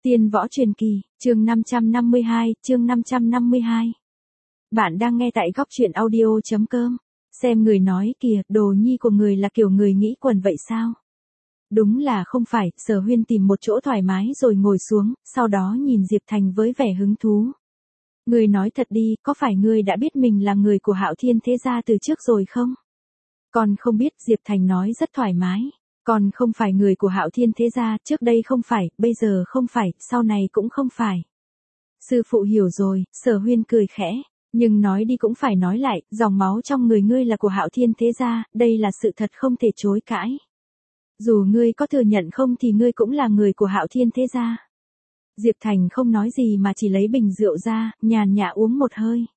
Tiên võ truyền kỳ, chương 552. Bạn đang nghe tại góc truyện audio.com. Xem người nói kìa, đồ nhi của người là kiểu người nghĩ quần vậy sao? Đúng là không phải, Sở Huyên tìm một chỗ thoải mái rồi ngồi xuống, sau đó nhìn Diệp Thành với vẻ hứng thú. Ngươi nói thật đi, có phải ngươi đã biết mình là người của Hạo Thiên Thế Gia từ trước rồi không? Còn không biết, Diệp Thành nói rất thoải mái. Còn không phải người của Hạo Thiên Thế Gia, trước đây không phải, bây giờ không phải, sau này cũng không phải. Sư phụ hiểu rồi, Sở Huyên cười khẽ, nhưng nói đi cũng phải nói lại, dòng máu trong người ngươi là của Hạo Thiên Thế Gia, đây là sự thật không thể chối cãi. Dù ngươi có thừa nhận không thì ngươi cũng là người của Hạo Thiên Thế Gia. Diệp Thành không nói gì mà chỉ lấy bình rượu ra, nhàn nhã uống một hơi.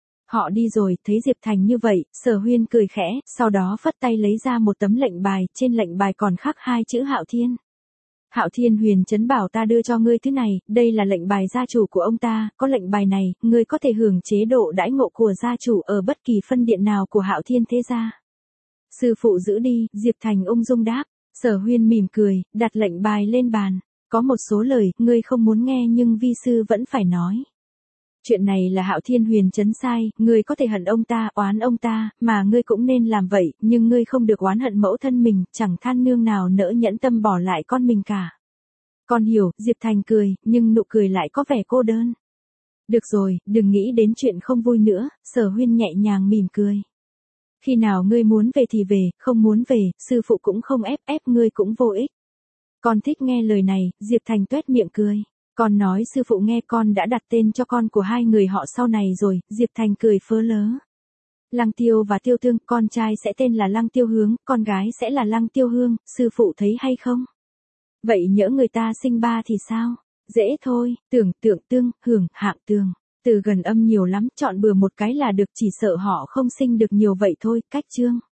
Họ đi rồi, thấy Diệp Thành như vậy, Sở Huyên cười khẽ, sau đó phất tay lấy ra một tấm lệnh bài, trên lệnh bài còn khắc 2 chữ Hạo Thiên. Hạo Thiên Huyền Trấn bảo ta đưa cho ngươi thứ này, đây là lệnh bài gia chủ của ông ta, có lệnh bài này, ngươi có thể hưởng chế độ đãi ngộ của gia chủ ở bất kỳ phân điện nào của Hạo Thiên Thế Gia. Sư phụ giữ đi, Diệp Thành ung dung đáp. Sở Huyên mỉm cười, đặt lệnh bài lên bàn. Có một số lời, ngươi không muốn nghe nhưng vi sư vẫn phải nói. Chuyện này là Hạo Thiên Huyền Trấn sai, ngươi có thể hận ông ta, oán ông ta, mà ngươi cũng nên làm vậy, nhưng ngươi không được oán hận mẫu thân mình, chẳng than nương nào nỡ nhẫn tâm bỏ lại con mình cả. Con hiểu, Diệp Thành cười, nhưng nụ cười lại có vẻ cô đơn. Được rồi, đừng nghĩ đến chuyện không vui nữa, Sở Huyên nhẹ nhàng mỉm cười. Khi nào ngươi muốn về thì về, không muốn về, sư phụ cũng không ép ngươi cũng vô ích. Con thích nghe lời này, Diệp Thành tuét miệng cười. Con nói sư phụ nghe con đã đặt tên cho con của hai người họ sau này rồi, Diệp Thành cười phớ lớ. Lăng Tiêu và Tiêu Thương, con trai sẽ tên là Lăng Tiêu Hướng, con gái sẽ là Lăng Tiêu Hương, sư phụ thấy hay không? Vậy nhỡ người ta sinh ba thì sao? Dễ thôi, tưởng tượng tương, hưởng, hạng tường. Từ gần âm nhiều lắm, chọn bừa một cái là được, chỉ sợ họ không sinh được nhiều vậy thôi, cách chương.